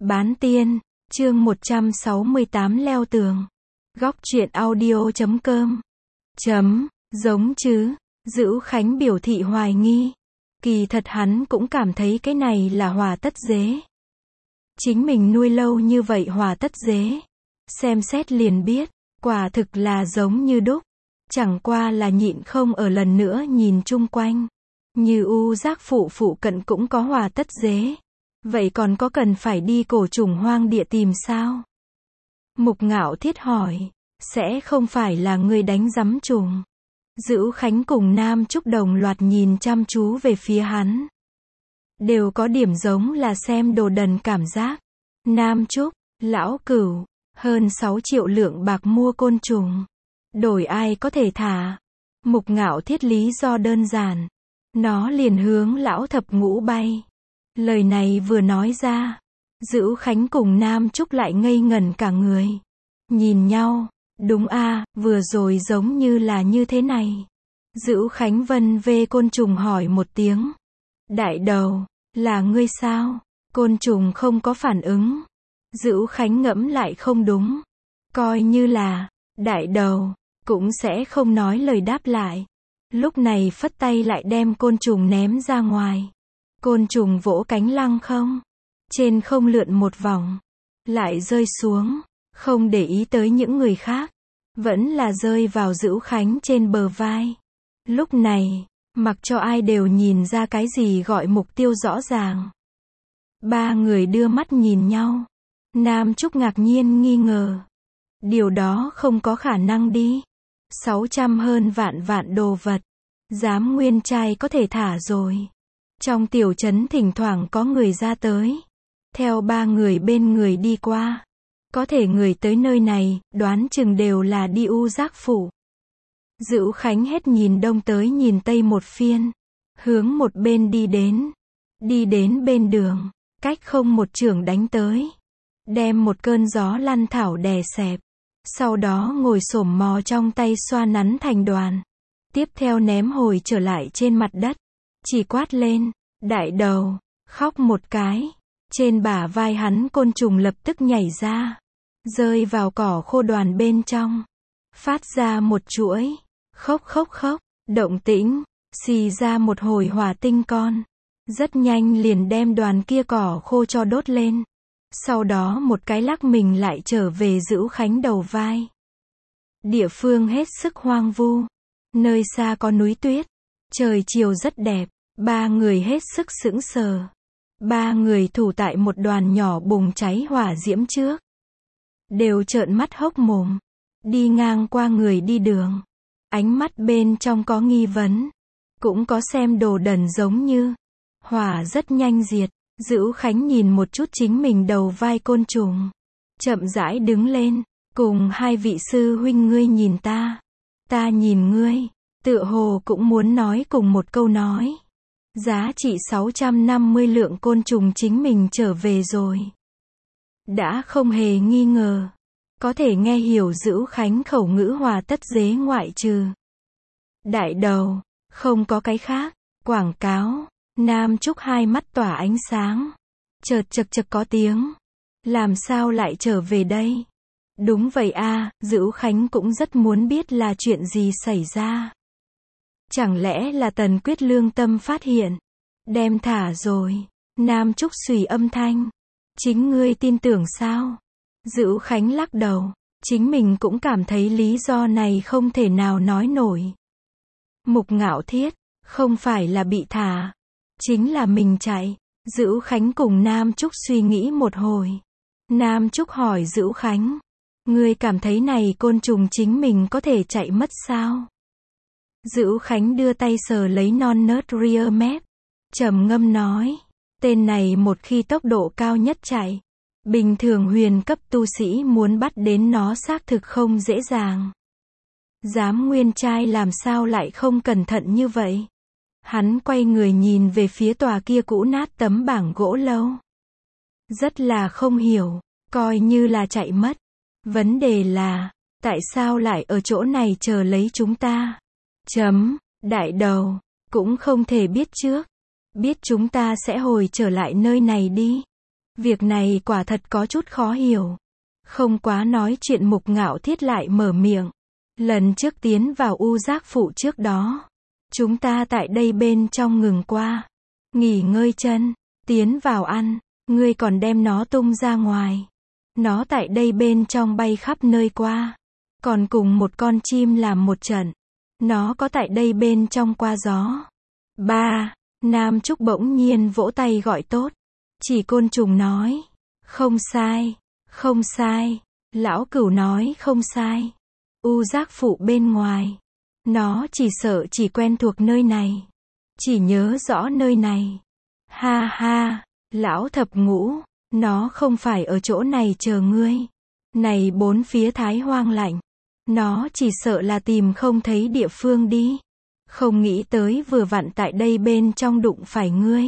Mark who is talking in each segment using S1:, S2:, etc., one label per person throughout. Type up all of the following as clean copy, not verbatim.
S1: Bán tiên, chương 168 leo tường. Góc truyện audio.com. Giống chứ, Dữu Khánh biểu thị hoài nghi. Kỳ thật hắn cũng cảm thấy cái này là hỏa tất dế. Chính mình nuôi lâu như vậy hỏa tất dế. Xem xét liền biết, quả thực là giống như đúc. Chẳng qua là nhịn không ở lần nữa nhìn chung quanh. Như U Giác phụ cận cũng có hỏa tất dế. Vậy còn có cần phải đi cổ trùng hoang địa tìm sao? Mục Ngạo Thiết hỏi, sẽ không phải là ngươi đánh rắm trùng? Dữu Khánh cùng Nam Trúc đồng loạt nhìn chăm chú về phía hắn. Đều có điểm giống là xem đồ đần cảm giác. Nam Trúc, lão cửu, hơn 6 triệu lượng bạc mua côn trùng. Đổi ai có thể thả? Mục Ngạo Thiết lý do đơn giản. Nó liền hướng lão thập ngũ bay. Lời này vừa nói ra, Dữu Khánh cùng Nam Trúc lại ngây ngẩn cả người. Nhìn nhau, đúng a, vừa rồi giống như là như thế này. Dữu Khánh vân vê côn trùng hỏi một tiếng. Đại đầu, là ngươi sao? Côn trùng không có phản ứng. Dữu Khánh ngẫm lại không đúng. Coi như là, đại đầu, cũng sẽ không nói lời đáp lại. Lúc này phất tay lại đem côn trùng ném ra ngoài. Côn trùng vỗ cánh lăng không. Trên không lượn một vòng. Lại rơi xuống. Không để ý tới những người khác. Vẫn là rơi vào Dữu Khánh trên bờ vai. Lúc này, mặc cho ai đều nhìn ra cái gì gọi mục tiêu rõ ràng. Ba người đưa mắt nhìn nhau. Nam Trúc ngạc nhiên nghi ngờ. Điều đó không có khả năng đi. 600 hơn vạn đồ vật. Dám nguyên trai có thể thả rồi. Trong tiểu trấn thỉnh thoảng có người ra tới. Theo ba người bên người đi qua. Có thể người tới nơi này, đoán chừng đều là đi U Giác phủ. Dữu Khánh hết nhìn đông tới nhìn tây một phiên. Hướng một bên đi đến. Đi đến bên đường. Cách không một chưởng đánh tới. Đem một cơn gió lăn thảo đè xẹp. Sau đó ngồi xổm mò trong tay xoa nắn thành đoàn. Tiếp theo ném hồi trở lại trên mặt đất. Chỉ quát lên, đại đầu, khóc một cái. Trên bả vai hắn côn trùng lập tức nhảy ra. Rơi vào cỏ khô đoàn bên trong. Phát ra một chuỗi. Khóc. Động tĩnh. Xì ra một hồi hỏa tinh con. Rất nhanh liền đem đoàn kia cỏ khô cho đốt lên. Sau đó một cái lắc mình lại trở về Dữu Khánh đầu vai. Địa phương hết sức hoang vu. Nơi xa có núi tuyết. Trời chiều rất đẹp. Ba người hết sức sững sờ. Ba người thủ tại một đoàn nhỏ bùng cháy hỏa diễm trước. Đều trợn mắt hốc mồm. Đi ngang qua người đi đường. Ánh mắt bên trong có nghi vấn. Cũng có xem đồ đần giống như. Hỏa rất nhanh diệt. Dữu Khánh nhìn một chút chính mình đầu vai côn trùng. Chậm rãi đứng lên. Cùng hai vị sư huynh ngươi nhìn ta. Ta nhìn ngươi. Tựa hồ cũng muốn nói cùng một câu nói. Giá trị 650 lượng côn trùng chính mình trở về rồi. Đã không hề nghi ngờ. Có thể nghe hiểu Dữu Khánh khẩu ngữ hòa tất dế ngoại trừ. Đại đầu, không có cái khác. Quảng cáo. Nam Trúc hai mắt tỏa ánh sáng. Chợt có tiếng. Làm sao lại trở về đây? Đúng vậy a, Dữu Khánh cũng rất muốn biết là chuyện gì xảy ra. Chẳng lẽ là Tần Quyết lương tâm phát hiện. Đem thả rồi. Nam Trúc xùy âm thanh. Chính ngươi tin tưởng sao? Dữu Khánh lắc đầu. Chính mình cũng cảm thấy lý do này không thể nào nói nổi. Mục Ngạo Thiết. Không phải là bị thả. Chính là mình chạy. Dữu Khánh cùng Nam Trúc suy nghĩ một hồi. Nam Trúc hỏi Dữu Khánh. Ngươi cảm thấy này côn trùng chính mình có thể chạy mất sao? Dữu Khánh đưa tay sờ lấy non nớt rear mép. Trầm ngâm nói. Tên này một khi tốc độ cao nhất chạy. Bình thường huyền cấp tu sĩ muốn bắt đến nó xác thực không dễ dàng. Dám nguyên trai làm sao lại không cẩn thận như vậy? Hắn quay người nhìn về phía tòa kia cũ nát tấm bảng gỗ lâu. Rất là không hiểu. Coi như là chạy mất. Vấn đề là, tại sao lại ở chỗ này chờ lấy chúng ta? Đại đầu, cũng không thể biết trước. Biết chúng ta sẽ hồi trở lại nơi này đi. Việc này quả thật có chút khó hiểu. Không quá nói chuyện Mục Ngạo Thiết lại mở miệng. Lần trước tiến vào U Giác Phủ trước đó, chúng ta tại đây bên trong ngừng qua. Nghỉ ngơi chân, tiến vào ăn, ngươi còn đem nó tung ra ngoài. Nó tại đây bên trong bay khắp nơi qua. Còn cùng một con chim làm một trận. Nó có tại đây bên trong qua gió. Ba, Nam Trúc bỗng nhiên vỗ tay gọi tốt. Chỉ Côn Trùng nói. Không sai, không sai. Lão Cửu nói không sai. U Giác Phủ bên ngoài. Nó chỉ sợ chỉ quen thuộc nơi này. Chỉ nhớ rõ nơi này. Ha ha, Lão Thập Ngũ, nó không phải ở chỗ này chờ ngươi. Này bốn phía Thái Hoang lạnh. Nó chỉ sợ là tìm không thấy địa phương đi. Không nghĩ tới vừa vặn tại đây bên trong đụng phải ngươi.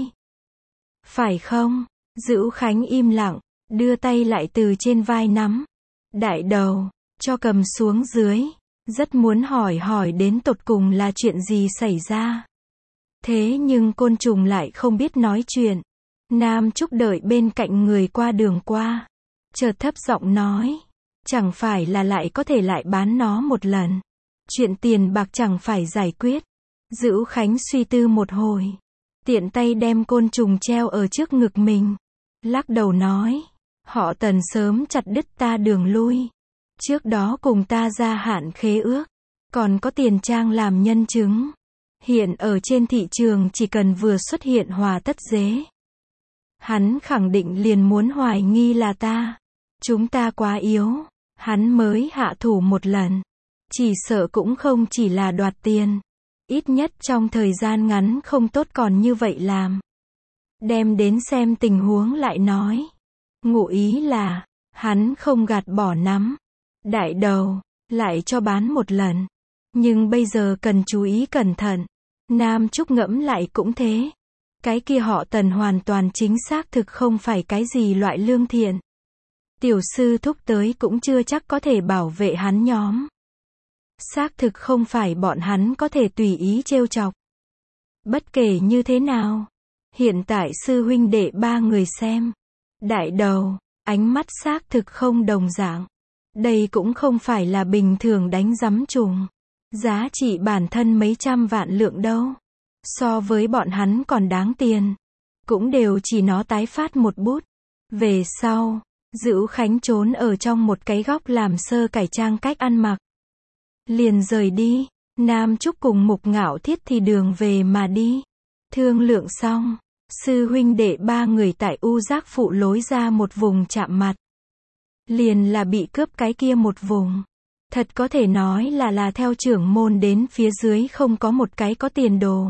S1: Phải không? Dữu Khánh im lặng, đưa tay lại từ trên vai nắm. Đại đầu, cho cầm xuống dưới. Rất muốn hỏi đến tột cùng là chuyện gì xảy ra. Thế nhưng Côn Trùng lại không biết nói chuyện. Nam Trúc đợi bên cạnh người qua đường qua. Chợt thấp giọng nói. Chẳng phải là lại có thể lại bán nó một lần. Chuyện tiền bạc chẳng phải giải quyết. Dữu Khánh suy tư một hồi. Tiện tay đem Côn Trùng treo ở trước ngực mình. Lắc đầu nói. Họ Tần sớm chặt đứt ta đường lui. Trước đó cùng ta gia hạn khế ước. Còn có tiền trang làm nhân chứng. Hiện ở trên thị trường chỉ cần vừa xuất hiện Hòa Tất Dế. Hắn khẳng định liền muốn hoài nghi là ta. Chúng ta quá yếu. Hắn mới hạ thủ một lần. Chỉ sợ cũng không chỉ là đoạt tiền. Ít nhất trong thời gian ngắn không tốt còn như vậy làm. Đem đến xem tình huống lại nói. Ngụ ý là, hắn không gạt bỏ nắm. Đại đầu, lại cho bán một lần. Nhưng bây giờ cần chú ý cẩn thận. Nam Trúc ngẫm lại cũng thế. Cái kia họ Tần hoàn toàn chính xác thực không phải cái gì loại lương thiện. Tiểu sư thúc tới cũng chưa chắc có thể bảo vệ hắn nhóm. Xác thực không phải bọn hắn có thể tùy ý trêu chọc. Bất kể như thế nào, hiện tại sư huynh đệ ba người xem. Đại đầu, ánh mắt xác thực không đồng dạng. Đây cũng không phải là bình thường đánh giấm trùng. Giá trị bản thân mấy trăm vạn lượng đâu. So với bọn hắn còn đáng tiền. Cũng đều chỉ nó tái phát một bút. Về sau, Dữu Khánh trốn ở trong một cái góc làm sơ cải trang cách ăn mặc. Liền rời đi. Nam Trúc cùng Mục Ngạo Thiết thì đường về mà đi. Thương lượng xong, sư huynh đệ ba người tại U Giác Phủ lối ra một vùng chạm mặt. Liền là bị cướp cái kia một vùng. Thật có thể nói là theo trưởng môn đến phía dưới không có một cái có tiền đồ.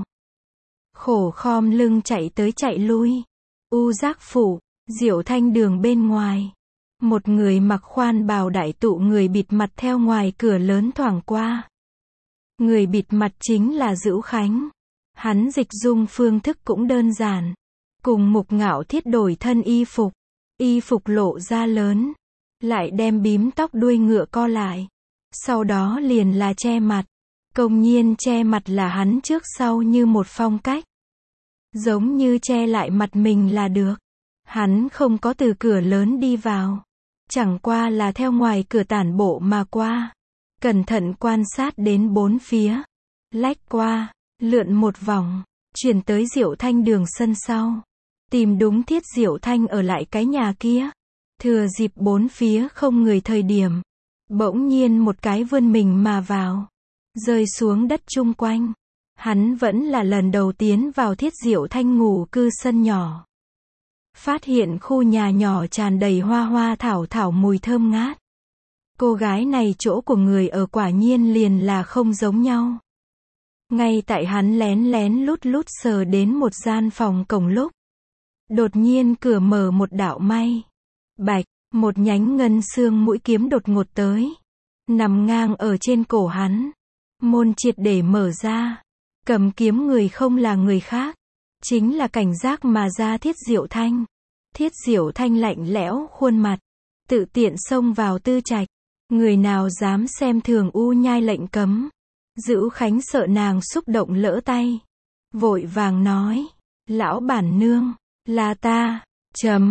S1: Khổ khom lưng chạy tới chạy lui. U Giác Phủ, Diệu Thanh đường bên ngoài. Một người mặc khoan bào đại tụ người bịt mặt theo ngoài cửa lớn thoảng qua. Người bịt mặt chính là Dữu Khánh. Hắn dịch dung phương thức cũng đơn giản. Cùng Mục Ngạo Thiết đổi thân y phục. Y phục lộ ra lớn. Lại đem bím tóc đuôi ngựa co lại. Sau đó liền là che mặt. Công nhiên che mặt là hắn trước sau như một phong cách. Giống như che lại mặt mình là được. Hắn không có từ cửa lớn đi vào. Chẳng qua là theo ngoài cửa tản bộ mà qua. Cẩn thận quan sát đến bốn phía. Lách qua, lượn một vòng, chuyển tới Diệu Thanh đường sân sau. Tìm đúng Thiết Diệu Thanh ở lại cái nhà kia. Thừa dịp bốn phía không người thời điểm. Bỗng nhiên một cái vươn mình mà vào. Rơi xuống đất chung quanh. Hắn vẫn là lần đầu tiến vào Thiết Diệu Thanh ngủ cư sân nhỏ. Phát hiện khu nhà nhỏ tràn đầy hoa hoa thảo thảo mùi thơm ngát. Cô gái này chỗ của người ở quả nhiên liền là không giống nhau. Ngay tại hắn lén lén lút lút sờ đến một gian phòng cổng lúc. Đột nhiên cửa mở một đạo may. Bạch, một nhánh ngân xương mũi kiếm đột ngột tới. Nằm ngang ở trên cổ hắn. Môn triệt để mở ra. Cầm kiếm người không là người khác. Chính là cảnh giác mà ra Thiết Diệu Thanh. Thiết Diệu Thanh lạnh lẽo khuôn mặt. Tự tiện xông vào tư trạch. Người nào dám xem thường U Nhai lệnh cấm. Dữu Khánh sợ nàng xúc động lỡ tay. Vội vàng nói. Lão bản nương, là ta.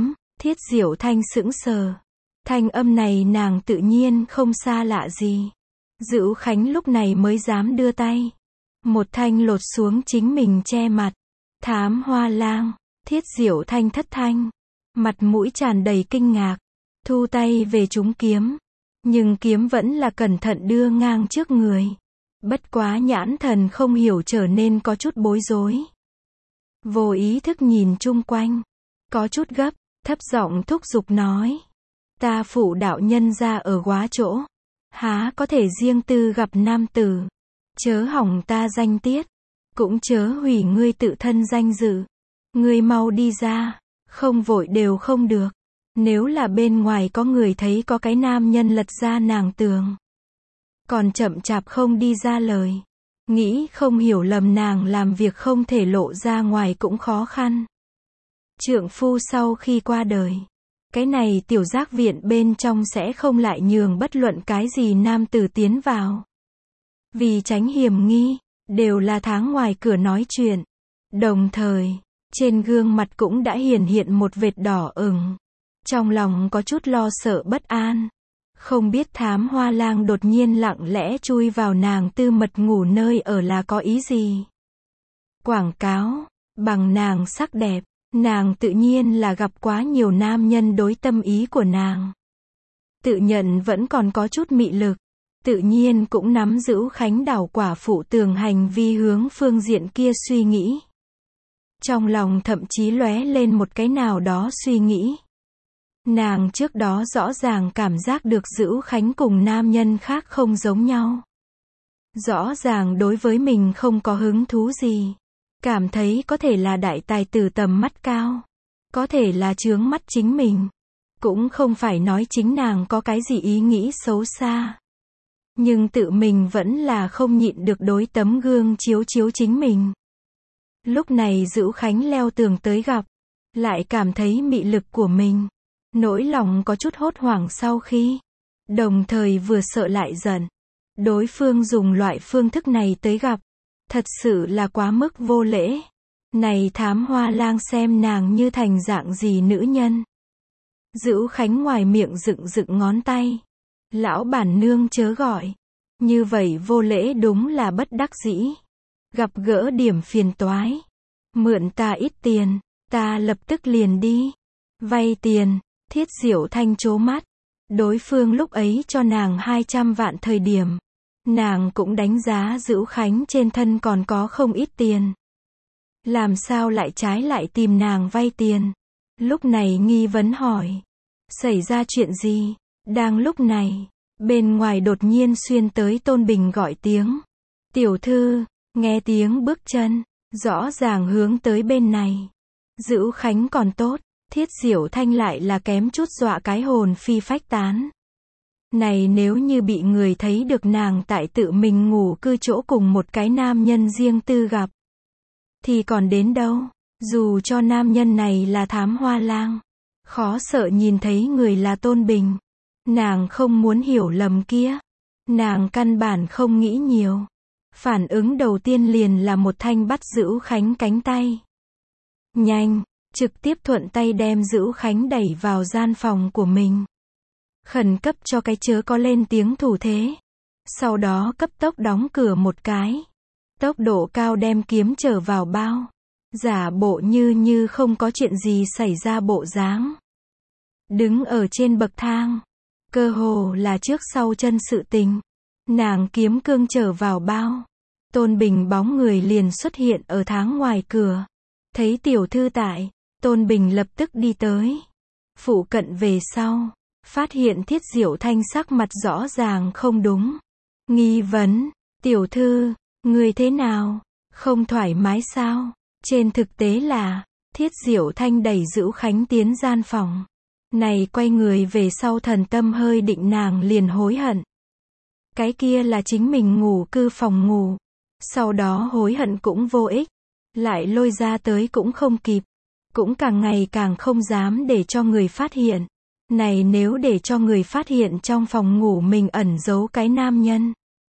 S1: Thiết Diệu Thanh sững sờ. Thanh âm này nàng tự nhiên không xa lạ gì. Dữu Khánh lúc này mới dám đưa tay. Một thanh lột xuống chính mình che mặt. Thám Hoa Lang. Thiết Diệu Thanh thất thanh. Mặt mũi tràn đầy kinh ngạc. Thu tay về trúng kiếm. Nhưng kiếm vẫn là cẩn thận đưa ngang trước người. Bất quá nhãn thần không hiểu trở nên có chút bối rối. Vô ý thức nhìn chung quanh. Có chút gấp, thấp giọng thúc giục nói. Ta phụ đạo nhân ra ở quá chỗ. Há có thể riêng tư gặp nam tử. Chớ hỏng ta danh tiết. Cũng chớ hủy ngươi tự thân danh dự. Ngươi mau đi ra. Không vội đều không được. Nếu là bên ngoài có người thấy có cái nam nhân lật ra nàng tường. Còn chậm chạp không đi ra lời. Nghĩ không hiểu lầm nàng làm việc không thể lộ ra ngoài cũng khó khăn. Trượng phu sau khi qua đời. Cái này tiểu giác viện bên trong sẽ không lại nhường bất luận cái gì nam tử tiến vào. Vì tránh hiểm nghi, đều là tháng ngoài cửa nói chuyện. Đồng thời, trên gương mặt cũng đã hiển hiện một vệt đỏ ửng. Trong lòng có chút lo sợ bất an. Không biết Thám Hoa Lang đột nhiên lặng lẽ chui vào nàng tư mật ngủ nơi ở là có ý gì. Quảng cáo, bằng nàng sắc đẹp, nàng tự nhiên là gặp quá nhiều nam nhân đối tâm ý của nàng. Tự nhận vẫn còn có chút mị lực, tự nhiên cũng nắm giữ Khánh đảo quả phụ tường hành vi hướng phương diện kia suy nghĩ. Trong lòng thậm chí lóe lên một cái nào đó suy nghĩ. Nàng trước đó rõ ràng cảm giác được Dữu Khánh cùng nam nhân khác không giống nhau. Rõ ràng đối với mình không có hứng thú gì. Cảm thấy có thể là đại tài tử tầm mắt cao. Có thể là chướng mắt chính mình. Cũng không phải nói chính nàng có cái gì ý nghĩ xấu xa. Nhưng tự mình vẫn là không nhịn được đối tấm gương chiếu chiếu chính mình. Lúc này Dữu Khánh leo tường tới gặp. Lại cảm thấy mị lực của mình. Nỗi lòng có chút hốt hoảng sau khi. Đồng thời vừa sợ lại giận. Đối phương dùng loại phương thức này tới gặp. Thật sự là quá mức vô lễ. Này Thám Hoa Lang xem nàng như thành dạng gì nữ nhân. Dữu Khánh ngoài miệng dựng dựng ngón tay. Lão bản nương chớ gọi. Như vậy vô lễ đúng là bất đắc dĩ. Gặp gỡ điểm phiền toái. Mượn ta ít tiền. Ta lập tức liền đi. Vay tiền. Thiết Diệu Thanh trố mắt. Đối phương lúc ấy cho nàng 200 vạn thời điểm. Nàng cũng đánh giá Dữu Khánh trên thân còn có không ít tiền. Làm sao lại trái lại tìm nàng vay tiền? Lúc này nghi vấn hỏi. Xảy ra chuyện gì? Đang lúc này, bên ngoài đột nhiên xuyên tới Tôn Bình gọi tiếng. Tiểu thư, nghe tiếng bước chân, rõ ràng hướng tới bên này. Dữu Khánh còn tốt. Thiết Diệu Thanh lại là kém chút dọa cái hồn phi phách tán. Này nếu như bị người thấy được nàng tại tự mình ngủ cư chỗ cùng một cái nam nhân riêng tư gặp. Thì còn đến đâu, dù cho nam nhân này là Thám Hoa Lang. Khó sợ nhìn thấy người là Tôn Bình. Nàng không muốn hiểu lầm kia. Nàng căn bản không nghĩ nhiều. Phản ứng đầu tiên liền là một thanh bắt Dữu Khánh cánh tay. Nhanh! Trực tiếp thuận tay đem Dữu Khánh đẩy vào gian phòng của mình. Khẩn cấp cho cái chớ có lên tiếng thủ thế. Sau đó cấp tốc đóng cửa một cái. Tốc độ cao đem kiếm trở vào bao. Giả bộ như không có chuyện gì xảy ra bộ dáng. Đứng ở trên bậc thang. Cơ hồ là trước sau chân sự tình. Nàng kiếm cương trở vào bao. Tôn Bình bóng người liền xuất hiện ở tháng ngoài cửa. Thấy tiểu thư tại. Tôn Bình lập tức đi tới. Phụ cận về sau. Phát hiện Thiết Diệu Thanh sắc mặt rõ ràng không đúng. Nghi vấn. Tiểu thư, người thế nào? Không thoải mái sao? Trên thực tế là, Thiết Diệu Thanh đẩy Dữu Khánh tiến gian phòng. Này quay người về sau thần tâm hơi định nàng liền hối hận. Cái kia là chính mình ngủ cư phòng ngủ. Sau đó hối hận cũng vô ích. Lại lôi ra tới cũng không kịp. Cũng càng ngày càng không dám để cho người phát hiện. Này nếu để cho người phát hiện trong phòng ngủ mình ẩn giấu cái nam nhân.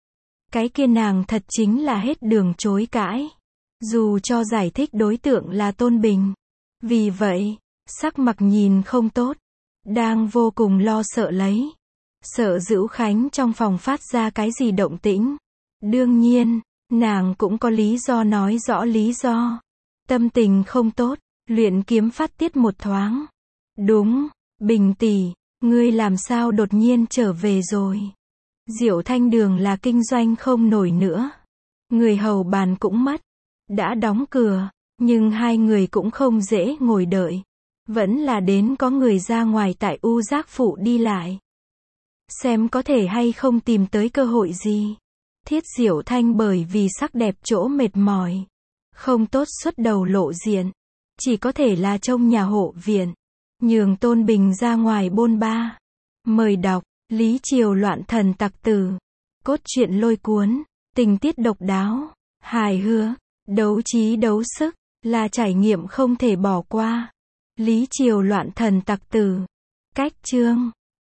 S1: Cái kia nàng thật chính là hết đường chối cãi. Dù cho giải thích đối tượng là Tôn Bình. Vì vậy, Sắc mặt nhìn không tốt, đang vô cùng lo sợ lấy. Sợ Dữu Khánh trong phòng phát ra cái gì động tĩnh. Đương nhiên, nàng cũng có lý do nói rõ lý do. Tâm tình không tốt, luyện kiếm phát tiết một thoáng. Đúng, Bình tỷ, ngươi làm sao đột nhiên trở về rồi? Diệu Thanh Đường là kinh doanh không nổi nữa. Người hầu bàn cũng mất. Đã đóng cửa, nhưng hai người cũng không dễ ngồi đợi. Vẫn là đến có người ra ngoài tại U Giác Phủ đi lại. Xem có thể hay không tìm tới cơ hội gì. Thiết Diệu Thanh bởi vì sắc đẹp chỗ mệt mỏi. Không tốt xuất đầu lộ diện. Chỉ có thể là trông nhà hộ viện. Nhường Tôn Bình ra ngoài bôn ba. Mời đọc, Lý Triều Loạn Thần Tặc Tử. Cốt truyện lôi cuốn, tình tiết độc đáo, hài hước, đấu trí đấu sức, là trải nghiệm không thể bỏ qua. Lý Triều Loạn Thần Tặc Tử. Cách chương